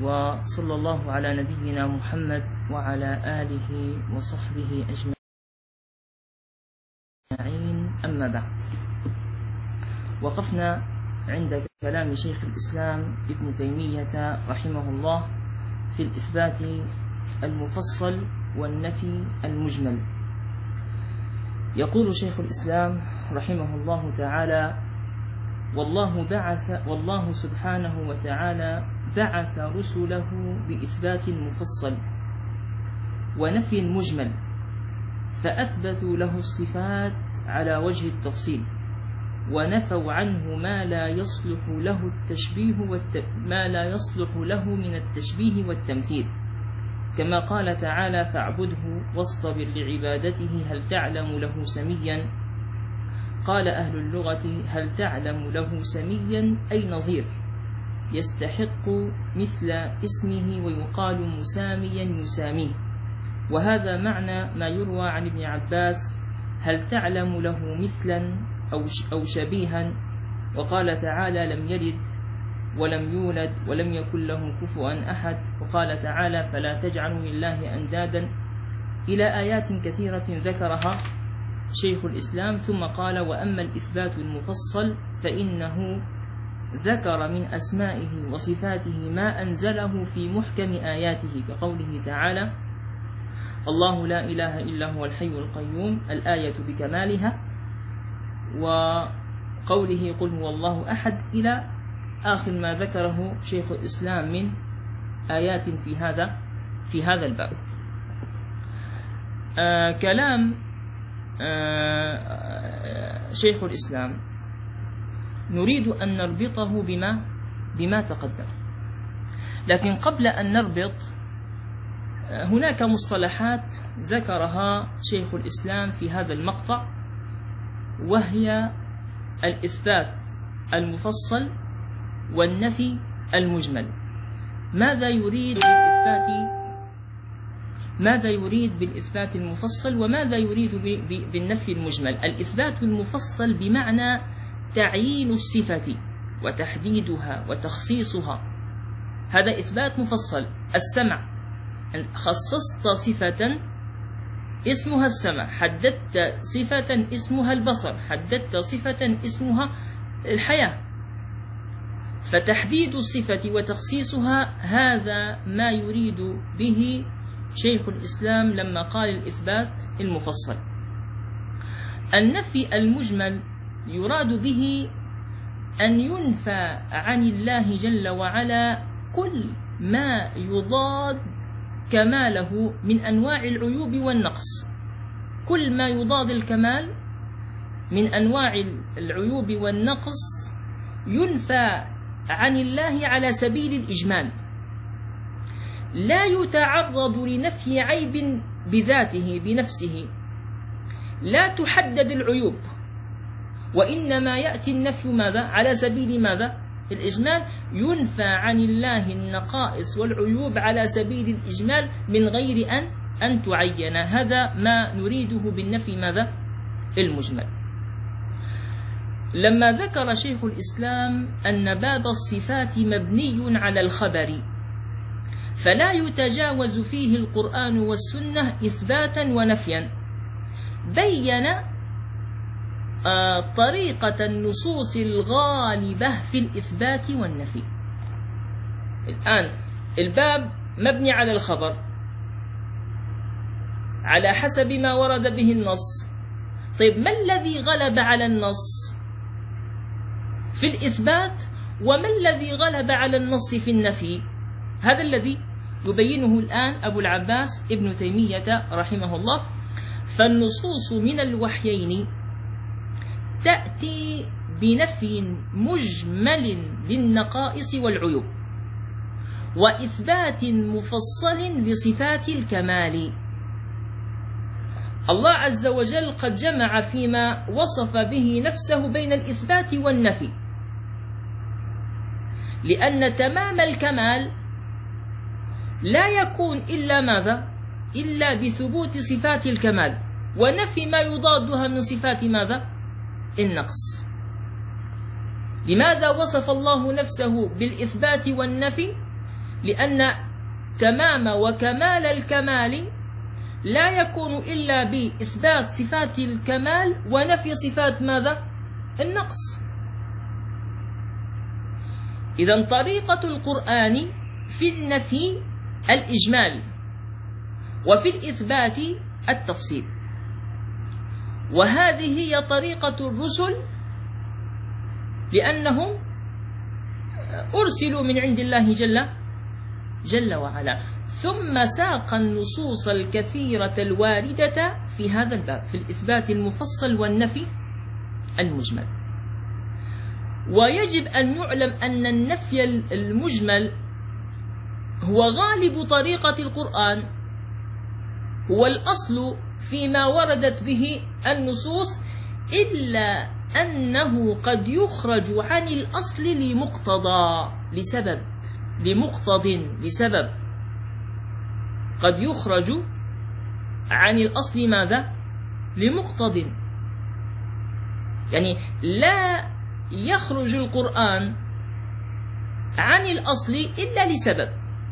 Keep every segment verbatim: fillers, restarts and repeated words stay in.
وصلى الله على نبينا محمد وعلى آله وصحبه أجمعين. أما بعد، وقفنا عند كلام شيخ الإسلام ابن تيمية رحمه الله في الإثبات المفصل والنفي المجمل. يقول شيخ الإسلام رحمه الله تعالى: والله بعث والله سبحانه وتعالى بعث رسله بإثبات مفصل ونفي مجمل، فأثبتوا له الصفات على وجه التفصيل، ونفوا عنه ما لا يصلح له التشبيه والت... ما لا يصلح له من التشبيه والتمثيل، كما قال تعالى: فاعبده واصطبر لعبادته هل تعلم له سميا. قال أهل اللغة: هل تعلم له سميا أي نظير يستحق مثل اسمه، ويقال مساميا يساميه. وهذا معنى ما يروى عن ابن عباس: هل تعلم له مثلا أو شبيها. وقال تعالى: لم يلد ولم يولد ولم يكن له كفوا أحد. وقال تعالى: فلا تجعلوا لله أندادا، إلى آيات كثيرة ذكرها شيخ الإسلام. ثم قال: وأما الإثبات المفصل فإنه ذكر من أسمائه وصفاته ما أنزله في محكم آياته، كقوله تعالى: الله لا إله إلا هو الحي القيوم، الآية بكمالها، وقوله قل هو الله أحد، إلى آخر ما ذكره شيخ الإسلام من آيات في هذا في هذا الباب. آه كلام آه شيخ الإسلام نريد أن نربطه بما بما تقدم، لكن قبل أن نربط هناك مصطلحات ذكرها شيخ الإسلام في هذا المقطع، وهي الإثبات المفصل والنفي المجمل. ماذا يريد بالإثبات ماذا يريد بالإثبات المفصل، وماذا يريد بالنفي المجمل؟ الإثبات المفصل بمعنى تعيين الصفة وتحديدها وتخصيصها، هذا إثبات مفصل. السمع، خصصت صفة اسمها السمع، حددت صفة اسمها البصر، حددت صفة اسمها الحياة. فتحديد الصفة وتخصيصها هذا ما يريد به شيخ الإسلام لما قال الإثبات المفصل. النفي المجمل يراد به أن ينفى عن الله جل وعلا كل ما يضاد كماله من أنواع العيوب والنقص. كل ما يضاد الكمال من أنواع العيوب والنقص ينفى عن الله على سبيل الإجمال، لا يتعرض لنفي عيب بذاته بنفسه، لا تحدد العيوب، وإنما يأتي النفي ماذا؟ على سبيل ماذا؟ الإجمال. ينفى عن الله النقائص والعيوب على سبيل الإجمال من غير أن أن تعين. هذا ما نريده بالنفي ماذا؟ المجمل. لما ذكر شيخ الإسلام أن باب الصفات مبني على الخبر، فلا يتجاوز فيه القرآن والسنة إثباتا ونفيا، بين آه طريقة النصوص الغالبة في الإثبات والنفي. الآن الباب مبني على الخبر على حسب ما ورد به النص. طيب، ما الذي غلب على النص في الإثبات، وما الذي غلب على النص في النفي؟ هذا الذي يبينه الآن أبو العباس ابن تيمية رحمه الله. فالنصوص من الوحيين تأتي بنفي مجمل للنقائص والعيوب، وإثبات مفصل لصفات الكمال. الله عز وجل قد جمع فيما وصف به نفسه بين الإثبات والنفي، لأن تمام الكمال لا يكون إلا ماذا؟ إلا بثبوت صفات الكمال، ونفي ما يضادها من صفات ماذا؟ النقص. لماذا وصف الله نفسه بالإثبات والنفي؟ لأن تمام وكمال الكمال لا يكون إلا بإثبات صفات الكمال ونفي صفات ماذا؟ النقص. إذن طريقة القرآن في النفي الإجمال، وفي الإثبات التفصيل، وهذه هي طريقة الرسل، لأنهم أرسلوا من عند الله جل جل وعلا. ثم ساق النصوص الكثيرة الواردة في هذا الباب في الإثبات المفصل والنفي المجمل. ويجب أن يعلم أن النفي المجمل هو غالب طريقة القرآن، هو الأصل فيما وردت به النصوص، إلا أنه قد يخرج عن الأصل لمقتضى لسبب لمقتض لسبب قد يخرج عن الأصل ماذا؟ لمقتض. يعني لا يخرج القرآن عن الأصل إلا لسبب.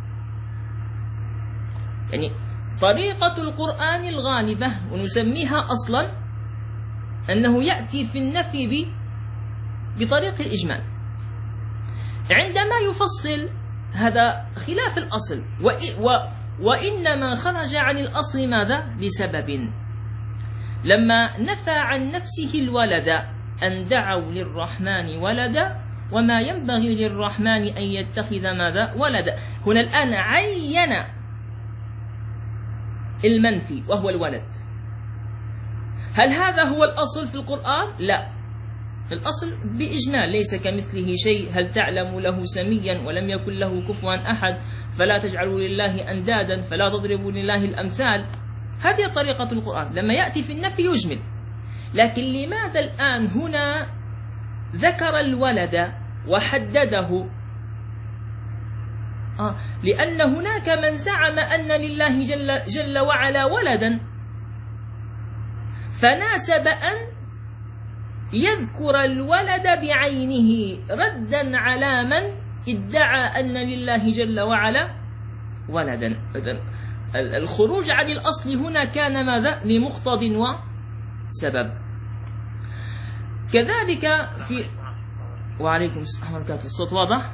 يعني طريقة القرآن الغالبة ونسميها أصلا أنه يأتي في النفي بطريق الإجمال. عندما يفصل هذا خلاف الأصل، وإنما خرج عن الأصل ماذا؟ لسبب. لما نفى عن نفسه الولد أن دعوا للرحمن ولدا وما ينبغي للرحمن أن يتخذ ماذا؟ ولدا. هنا الآن عين المنفي وهو الولد. هل هذا هو الأصل في القرآن؟ لا، الأصل بإجمال ليس كمثله شيء، هل تعلم له سميا ولم يكن له كفوا أحد، فلا تجعلوا لله أندادا فلا تضربوا لله الأمثال. هذه طريقة القرآن، لما يأتي في النفي يجمل. لكن لماذا الآن هنا ذكر الولد وحدده؟ آه لأن هناك من زعم أن لله جل, جل وعلا ولدا، فناسب أن يذكر الولد بعينه ردا على من ادعى أن لله جل وعلا ولدا. الخروج عن الأصل هنا كان ماذا؟ لمقتض وسبب. كذلك في وعليكم السلام ورحمة الله. الصوت واضح؟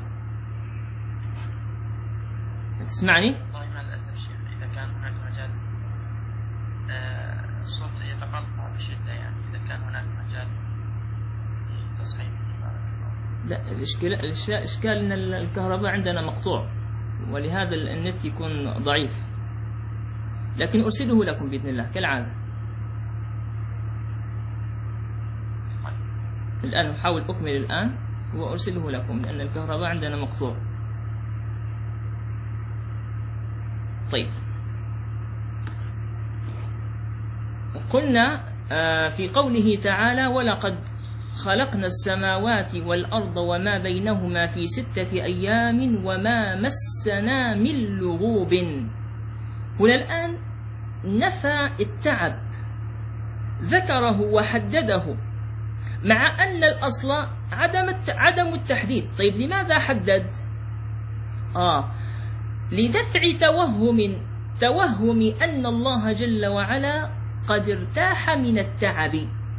تسمعني؟ والله مع الأسف شيخ، إذا كان هناك مجال آه الصوت يتقطع بشدة، يعني إذا كان هناك مجال تصحيح. لا، الإشكال الإشكال أن الكهرباء عندنا مقطوع، ولهذا النت يكون ضعيف، لكن أرسله لكم بإذن الله كالعادة. الآن أحاول أكمل الآن وأرسله لكم لأن الكهرباء عندنا مقطوع. طيب، قلنا في قوله تعالى: ولقد خلقنا السماوات والأرض وما بينهما في ستة أيام وما مسنا من لغوب. هنا الآن نفى التعب، ذكره وحدده، مع أن الأصل عدم عدم التحديد. طيب لماذا حدد؟ آه لدفع توهم توهم أن الله جل وعلا قد ارتاح من التعب،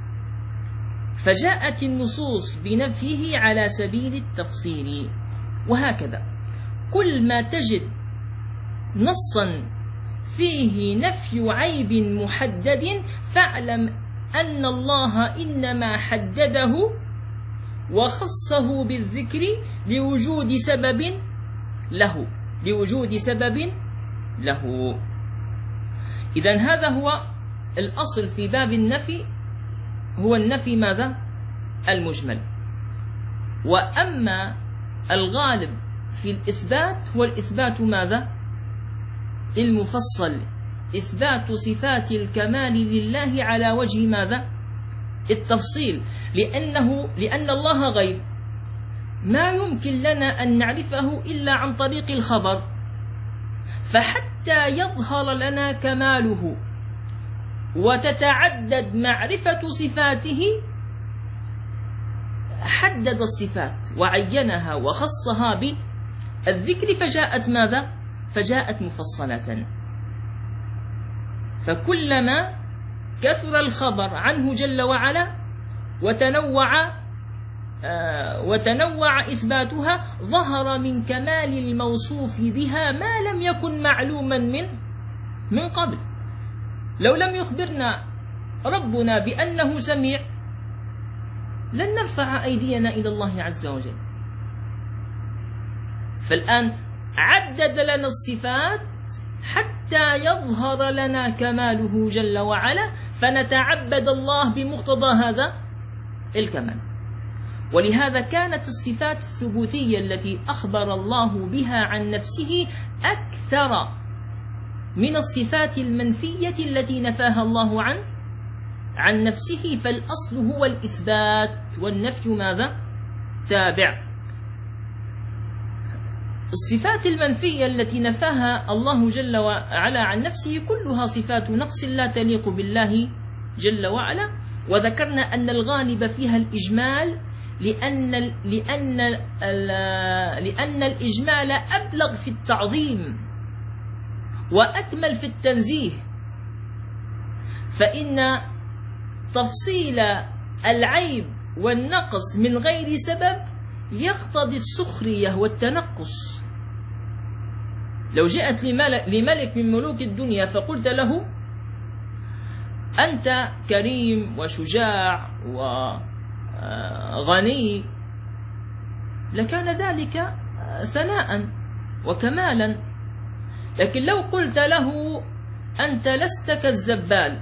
فجاءت النصوص بنفيه على سبيل التفصيل. وهكذا كل ما تجد نصا فيه نفي عيب محدد فاعلم أن الله إنما حدده وخصه بالذكر لوجود سبب له لوجود سبب له. إذن هذا هو الأصل في باب النفي، هو النفي ماذا؟ المجمل. وأما الغالب في الإثبات هو الإثبات ماذا؟ المفصل، إثبات صفات الكمال لله على وجه ماذا؟ التفصيل، لأنه لأن الله غيب، ما يمكن لنا أن نعرفه إلا عن طريق الخبر، فحتى يظهر لنا كماله وتتعدد معرفة صفاته حدد الصفات وعينها وخصها الذكر فجاءت ماذا؟ فجاءت مفصلة. فكلما كثر الخبر عنه جل وعلا وتنوع آه وتنوع إثباتها ظهر من كمال الموصوف بها ما لم يكن معلوما من من قبل. لو لم يخبرنا ربنا بأنه سميع لن نرفع أيدينا إلى الله عز وجل. فالآن عدد لنا الصفات حتى يظهر لنا كماله جل وعلا، فنتعبد الله بمقتضى هذا الكمال. ولهذا كانت الصفات الثبوتية التي أخبر الله بها عن نفسه أكثر من الصفات المنفية التي نفاها الله عن عن نفسه. فالأصل هو الإثبات والنفي ماذا؟ تابع. الصفات المنفية التي نفاها الله جل وعلا عن نفسه كلها صفات نقص لا تليق بالله جل وعلا. وذكرنا أن الغالب فيها الإجمال، لأن لأن لأن الإجمال أبلغ في التعظيم وأكمل في التنزيه. فإن تفصيل العيب والنقص من غير سبب يقتضي السخرية والتنقص. لو جاءت لملك من ملوك الدنيا فقلت له أنت كريم وشجاع وغني لكان ذلك ثناء وكمالا. لكن لو قلت له أنت لست كالزبال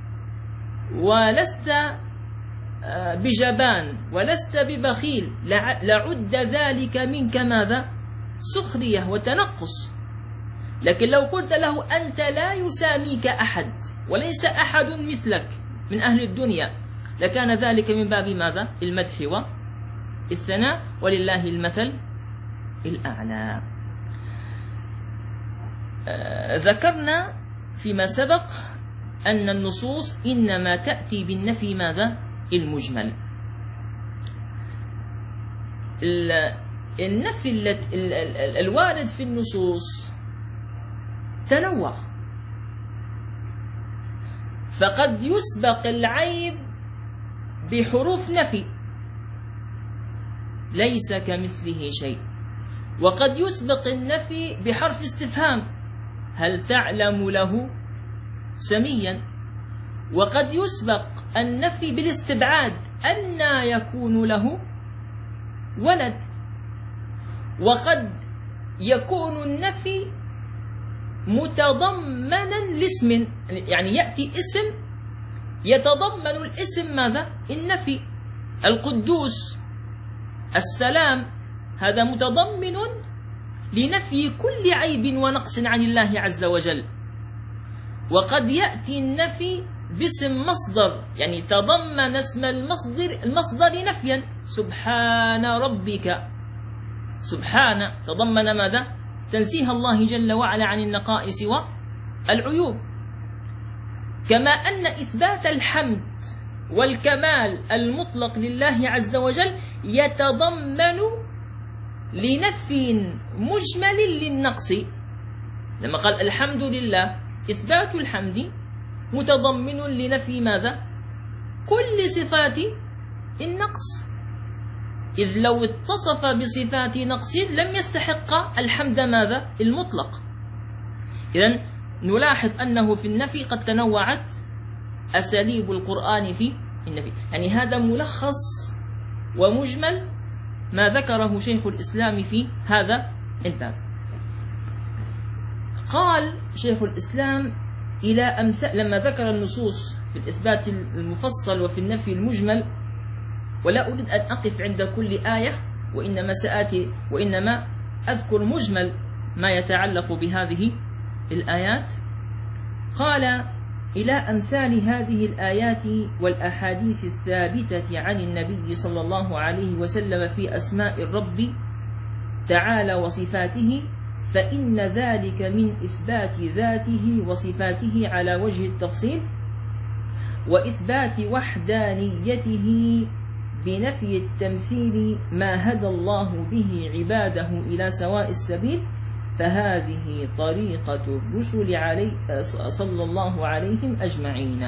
ولست بجبان ولست ببخيل لعد ذلك منك ماذا؟ سخرية وتنقص. لكن لو قلت له أنت لا يساميك أحد وليس أحد مثلك من أهل الدنيا لكان ذلك من باب ماذا؟ المدح والثناء، ولله المثل الأعلى. آه ذكرنا فيما سبق أن النصوص إنما تأتي بالنفي ماذا؟ المجمل. النفي الوارد في النصوص تنوع، فقد يسبق العيب بحروف نفي ليس كمثله شيء، وقد يسبق النفي بحرف استفهام هل تعلم له سميا، وقد يسبق النفي بالاستبعاد أنى يكون له ولد، وقد يكون النفي متضمنا لاسم، يعني يأتي اسم يتضمن الاسم ماذا؟ النفي. القدوس، السلام، هذا متضمن لنفي كل عيب ونقص عن الله عز وجل. وقد يأتي النفي باسم مصدر، يعني تضمن اسم المصدر المصدر نفيا، سبحان ربك، سبحان تضمن ماذا؟ تنزيه الله جل وعلا عن النقائص والعيوب. كما أن إثبات الحمد والكمال المطلق لله عز وجل يتضمن لنفي مجمل للنقص. لما قال الحمد لله، إثبات الحمد متضمن لنفي ماذا؟ كل صفات النقص، إذ لو اتصف بصفات نقص لم يستحق الحمد ماذا؟ المطلق. إذن نلاحظ أنه في النفي قد تنوعت أساليب القرآن في النفي، يعني هذا ملخص ومجمل ما ذكره شيخ الإسلام في هذا الباب. قال شيخ الإسلام إلى أمثال لما ذكر النصوص في الإثبات المفصل وفي النفي المجمل، ولا أريد أن أقف عند كل آية، وإنما سآتي وإنما أذكر مجمل ما يتعلق بهذه الآيات. قال إلى أمثال هذه الآيات والأحاديث الثابتة عن النبي صلى الله عليه وسلم في أسماء الرب تعالى وصفاته، فإن ذلك من إثبات ذاته وصفاته على وجه التفصيل، وإثبات وحدانيته بنفي التمثيل ما هدى الله به عباده إلى سواء السبيل، فهذه طريقة الرسل عليه صلى الله عليهم أجمعين.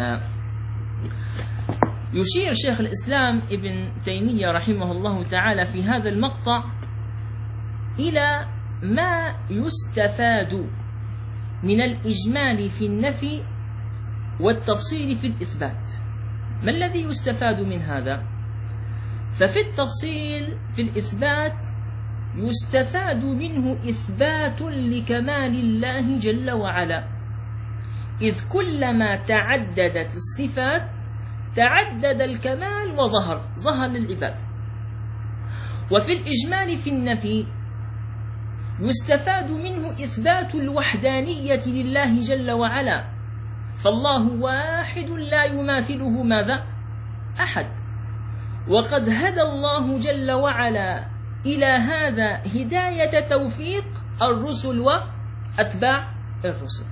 يشير شيخ الإسلام ابن تيمية رحمه الله تعالى في هذا المقطع إلى ما يستفاد من الإجمال في النفي والتفصيل في الإثبات. ما الذي يستفاد من هذا؟ ففي التفصيل في الإثبات يستفاد منه إثبات لكمال الله جل وعلا، إذ كلما تعددت الصفات تعدد الكمال وظهر ظهر للعباد. وفي الإجمال في النفي يستفاد منه إثبات الوحدانية لله جل وعلا، فالله واحد لا يماثله ماذا؟ أحد. وقد هدى الله جل وعلا إلى هذا هداية توفيق الرسل وأتباع الرسل.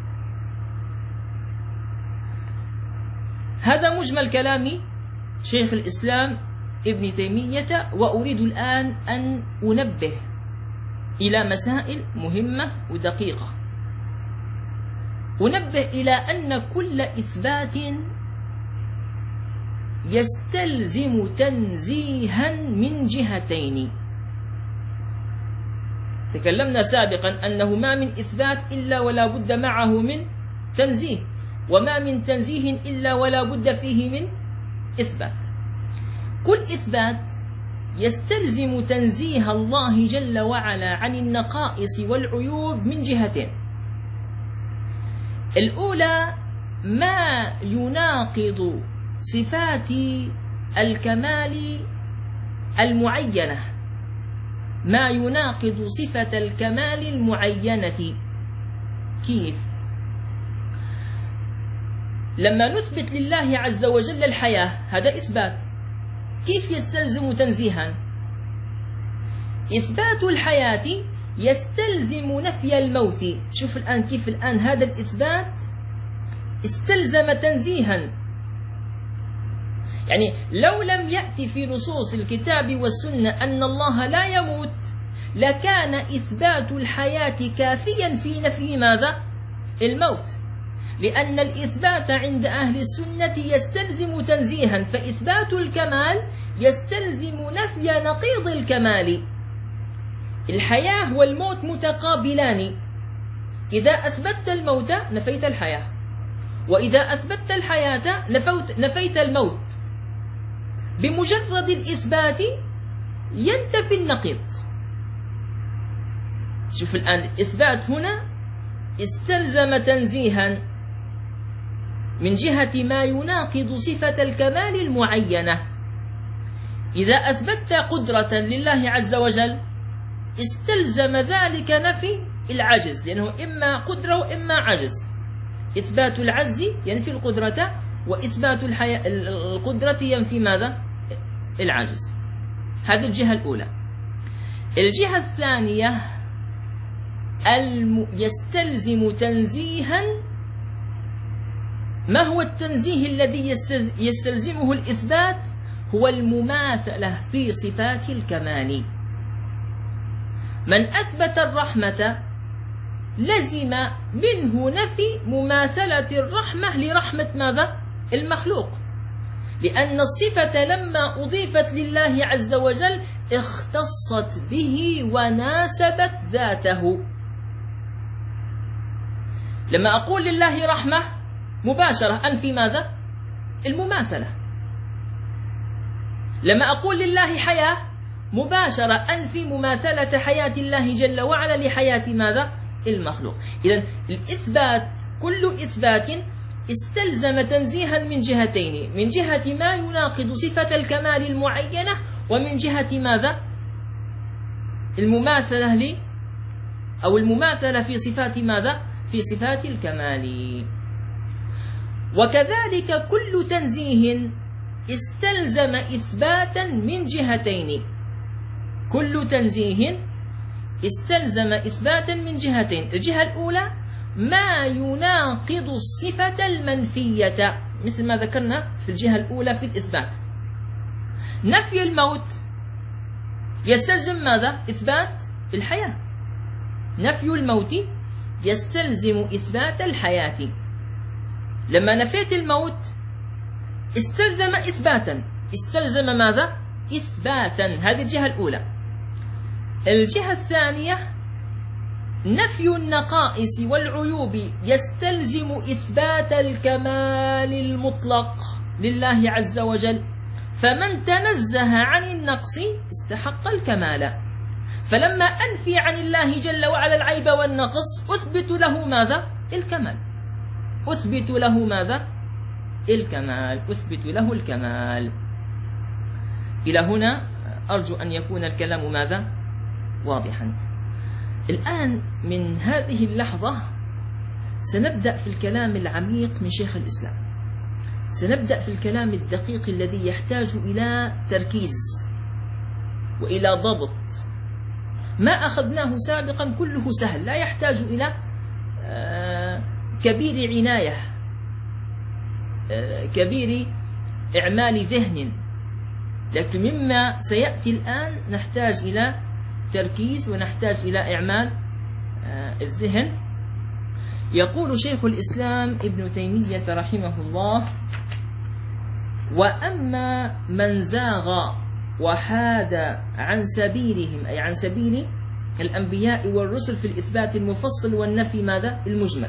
هذا مجمل كلام شيخ الإسلام ابن تيمية، وأريد الآن أن أنبه إلى مسائل مهمة ودقيقة. أنبه إلى أن كل إثبات يستلزم تنزيها من جهتين. تكلمنا سابقا أنه ما من إثبات إلا ولا بد معه من تنزيه، وما من تنزيه إلا ولا بد فيه من إثبات. كل إثبات يستلزم تنزيه الله جل وعلا عن النقائص والعيوب من جهتين. الأولى ما يناقض صفات الكمال المعينة، ما يناقض صفة الكمال المعينة. كيف؟ لما نثبت لله عز وجل الحياة، هذا إثبات. كيف يستلزم تنزيها؟ إثبات الحياة يستلزم نفي الموت. شوف الآن كيف الآن هذا الإثبات استلزم تنزيها. يعني لو لم يأتي في نصوص الكتاب والسنة أن الله لا يموت لكان إثبات الحياة كافيا في نفي ماذا؟ الموت، لأن الإثبات عند أهل السنة يستلزم تنزيها، فإثبات الكمال يستلزم نفي نقيض الكمال. الحياة والموت متقابلان، إذا أثبتت الموت نفيت الحياة، وإذا أثبتت الحياة نفوت نفيت الموت. بمجرد الإثبات ينتفي النقيض. شوف الآن الإثبات هنا استلزم تنزيها من جهة ما يناقض صفة الكمال المعينة. إذا أثبتت قدرة لله عز وجل استلزم ذلك نفي العجز، لأنه إما قدرة وإما عجز. إثبات العجز ينفي القدرة، وإثبات الحياة القدرة ينفي ماذا؟ العجز. هذه الجهة الأولى. الجهة الثانية الم... يستلزم تنزيها. ما هو التنزيه الذي يستلزمه الإثبات؟ هو المماثلة في صفات الكمال. من أثبت الرحمة لزم منه نفي مماثلة الرحمة لرحمة ماذا؟ المخلوق، لأن الصفة لما أضيفت لله عز وجل اختصت به وناسبت ذاته. لما أقول لله رحمة مباشرة أنفي ماذا؟ المماثلة. لما أقول لله حياة مباشرة أنفي مماثلة حياة الله جل وعلا لحياة ماذا؟ المخلوق. إذن الإثبات كل إثبات استلزم تنزيها من جهتين، من جهة ما يناقض صفة الكمال المعينة، ومن جهة ماذا؟ المماثلة لي أو المماثلة في صفات ماذا؟ في صفات الكمال. وكذلك كل تنزيه استلزم إثباتا من جهتين. كل تنزيه استلزم إثباتا من جهتين. الجهة الأولى ما يناقض الصفة المنفية، مثل ما ذكرنا في الجهة الأولى في الإثبات. نفي الموت يستلزم ماذا؟ إثبات الحياة. نفي الموت يستلزم إثبات الحياة. لما نفيت الموت استلزم إثباتا، استلزم ماذا؟ إثباتا. هذه الجهة الأولى. الجهة الثانية نفي النقائص والعيوب يستلزم إثبات الكمال المطلق لله عز وجل، فمن تنزه عن النقص استحق الكمال. فلما أنفي عن الله جل وعلا العيب والنقص أثبت له ماذا؟ الكمال. أثبت له ماذا؟ الكمال. أثبت له الكمال. إلى هنا أرجو أن يكون الكلام ماذا؟ واضحا. الآن من هذه اللحظة سنبدأ في الكلام العميق من شيخ الإسلام، سنبدأ في الكلام الدقيق الذي يحتاج إلى تركيز وإلى ضبط. ما أخذناه سابقا كله سهل، لا يحتاج إلى كبير عناية، كبير إعمال ذهن، لكن مما سيأتي الآن نحتاج إلى تركيز ونحتاج إلى إعمال الذهن. يقول شيخ الإسلام ابن تيمية رحمه الله: وأما من زاغ وحاد عن سبيلهم، أي عن سبيل الأنبياء والرسل في الإثبات المفصل والنفي ماذا؟ المجمل.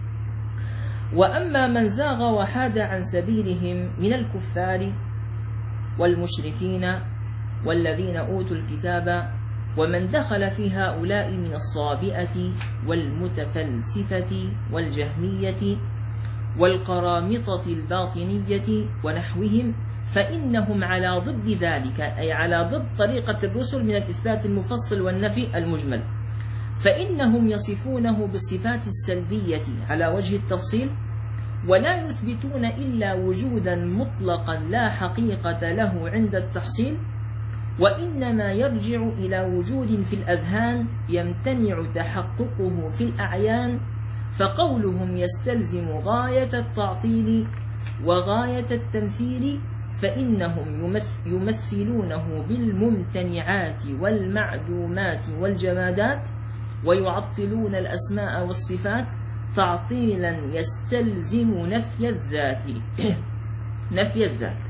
وأما من زاغ وحاد عن سبيلهم من الكفار والمشركين والذين أوتوا الكتاب ومن دخل في هؤلاء من الصابئة والمتفلسفة والجهمية والقرامطة الباطنية ونحوهم، فإنهم على ضد ذلك، أي على ضد طريقة الرسل من الإثبات المفصل والنفي المجمل. فإنهم يصفونه بالصفات السلبية على وجه التفصيل، ولا يثبتون إلا وجودا مطلقا لا حقيقة له عند التحصيل، وإنما يرجع إلى وجود في الأذهان يمتنع تحققه في الأعيان، فقولهم يستلزم غاية التعطيل وغاية التمثيل، فإنهم يمثلونه بالممتنعات والمعدومات والجمادات، ويعطلون الأسماء والصفات تعطيلا يستلزم نفي الذات. نفي الذات.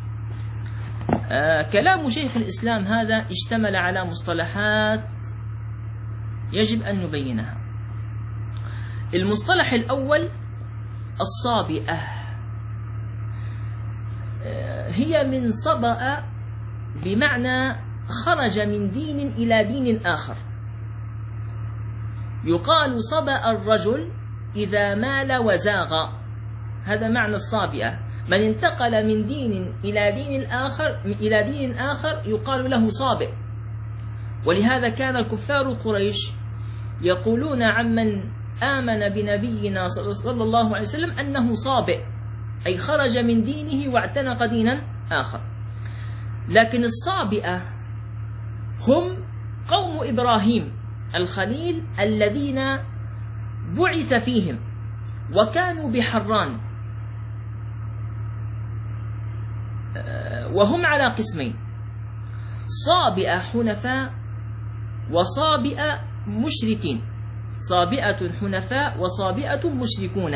آه كلام شيخ الإسلام هذا اشتمل على مصطلحات يجب أن نبينها. المصطلح الأول الصابئة، آه هي من صبأ بمعنى خرج من دين إلى دين آخر. يقال صبأ الرجل إذا مال وزاغ، هذا معنى الصابئة. من انتقل من دين إلى دين آخر إلى دين آخر يقال له صابئ. ولهذا كان الكفار قريش يقولون عمن آمن بنبينا صلى الله عليه وسلم أنه صابئ، أي خرج من دينه واعتنق دينا آخر. لكن الصابئة هم قوم إبراهيم الخليل الذين بعث فيهم وكانوا بحران، وهم على قسمين: صابئة حنفاء وصابئة مشركين. صابئة حنفاء وصابئة مشركون.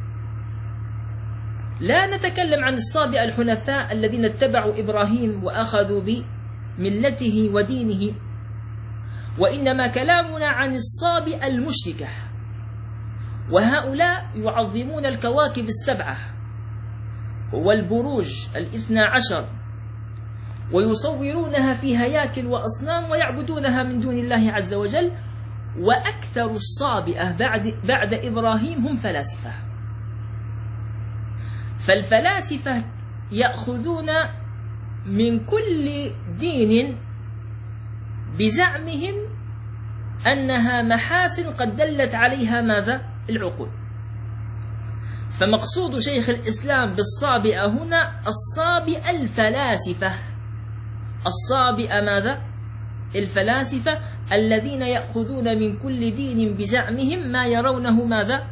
لا نتكلم عن الصابئة الحنفاء الذين اتبعوا إبراهيم وأخذوا بملته ودينه، وإنما كلامنا عن الصابئة المشركة، وهؤلاء يعظمون الكواكب السبعة والبروج الاثنى عشر، ويصورونها في هياكل وأصنام ويعبدونها من دون الله عز وجل. وأكثر الصابئة بعد, بعد إبراهيم هم فلاسفة. فالفلاسفة يأخذون من كل دين بزعمهم أنها محاسن قد دلت عليها ماذا؟ العقول. فمقصود شيخ الإسلام بالصابئة هنا الصابئة الفلاسفة. الصابئة ماذا؟ الفلاسفة الذين يأخذون من كل دين بزعمهم ما يرونه ماذا؟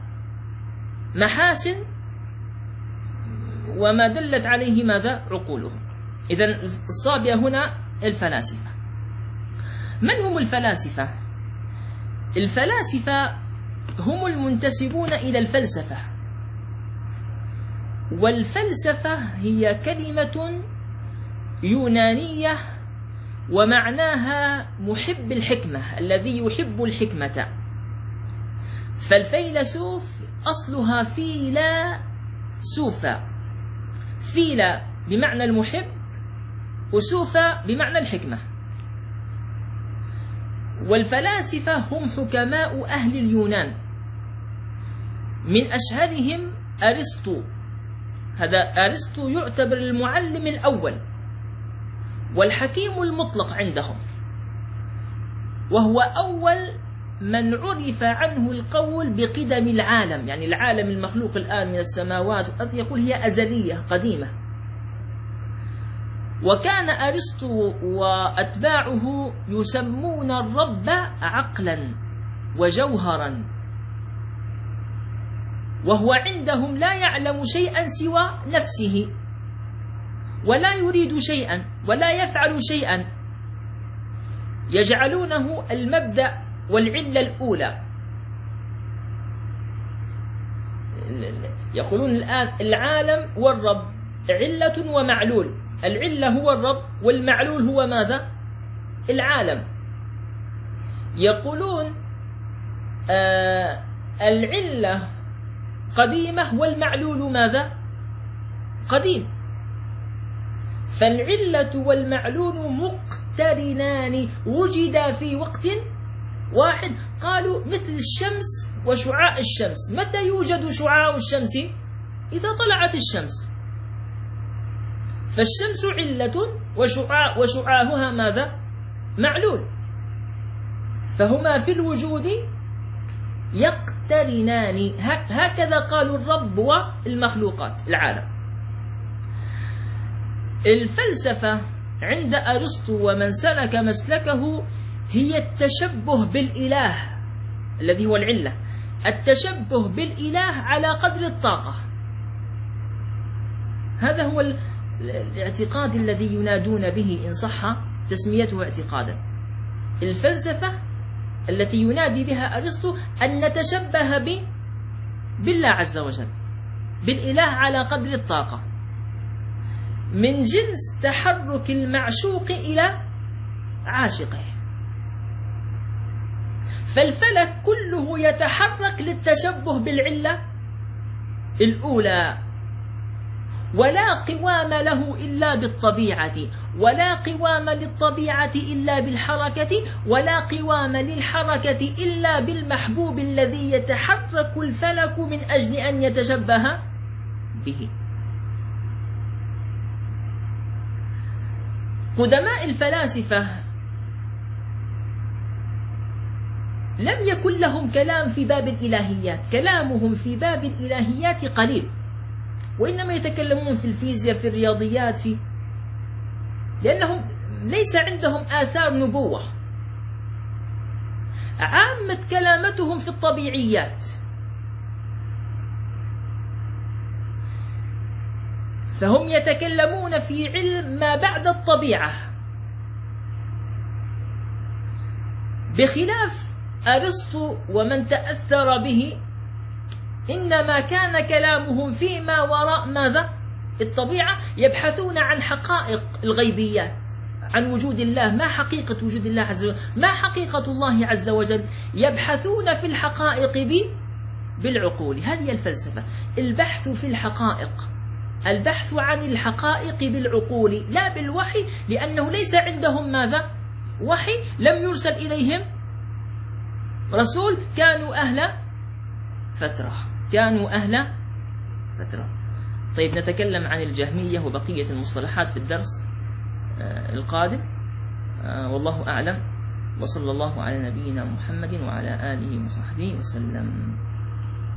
محاسن، وما دلت عليه ماذا؟ عقولهم. إذن الصابئة هنا الفلاسفة. من هم الفلاسفة؟ الفلاسفة هم المنتسبون إلى الفلسفة، والفلسفة هي كلمة يونانية ومعناها محب الحكمة، الذي يحب الحكمة. فالفيلسوف أصلها فيلا سوفا، فيلا بمعنى المحب وسوفا بمعنى الحكمة. والفلاسفة هم حكماء أهل اليونان، من أشهرهم أرسطو. هذا أرسطو يعتبر المعلم الأول والحكيم المطلق عندهم، وهو أول من عرف عنه القول بقدم العالم، يعني العالم المخلوق الآن من السماوات والأرض يقول هي أزلية قديمة. وكان أرسطو وأتباعه يسمون الرب عقلا وجوهرا، وهو عندهم لا يعلم شيئا سوى نفسه، ولا يريد شيئا ولا يفعل شيئا، يجعلونه المبدأ والعلة الأولى. يقولون الآن العالم والرب علة ومعلول، العلة هو الرب والمعلول هو ماذا؟ العالم. يقولون آه العلة قديمة والمعلول ماذا؟ قديم. فالعلة والمعلول مقترنان وجدا في وقت واحد. قالوا مثل الشمس وشعاع الشمس، متى يوجد شعاع الشمس؟ إذا طلعت الشمس. فالشمس علة وشعاع وشعاعها ماذا؟ معلول. فهما في الوجود يقترنان، هكذا قالوا الرب والمخلوقات العالم. الفلسفة عند أرسطو ومن سلك مسلكه هي التشبه بالإله الذي هو العلة، التشبه بالإله على قدر الطاقة. هذا هو الاعتقاد الذي ينادون به إن صح تسميته اعتقادا. الفلسفة التي ينادي بها أرسطو أن نتشبه ب بالله عز وجل، بالإله على قدر الطاقة، من جنس تحرك المعشوق إلى عاشقه. فالفلك كله يتحرك للتشبه بالعلة الأولى، ولا قوام له إلا بالطبيعة، ولا قوام للطبيعة إلا بالحركة، ولا قوام للحركة إلا بالمحبوب الذي يتحرك الفلك من أجل أن يتشبه به. قدماء الفلاسفة لم يكن لهم كلام في باب الإلهيات، كلامهم في باب الإلهيات قليل، وإنما يتكلمون في الفيزياء، في الرياضيات، في لأنهم ليس عندهم آثار نبوة. عامة كلامتهم في الطبيعيات، فهم يتكلمون في علم ما بعد الطبيعة، بخلاف أرسطو ومن تأثر به، إنما كان كلامهم فيما وراء ماذا؟ الطبيعة. يبحثون عن حقائق الغيبيات، عن وجود الله، ما حقيقة وجود الله عز وجل، ما حقيقة الله عز وجل. يبحثون في الحقائق بالعقول. هذه الفلسفة، البحث في الحقائق، البحث عن الحقائق بالعقول لا بالوحي، لأنه ليس عندهم ماذا؟ وحي، لم يرسل إليهم رسول، كانوا أهل فترة، كانوا أهل فترة. طيب نتكلم عن الجهمية وبقية المصطلحات في الدرس القادم، والله أعلم، وصلى الله على نبينا محمد وعلى آله وصحبه وسلم.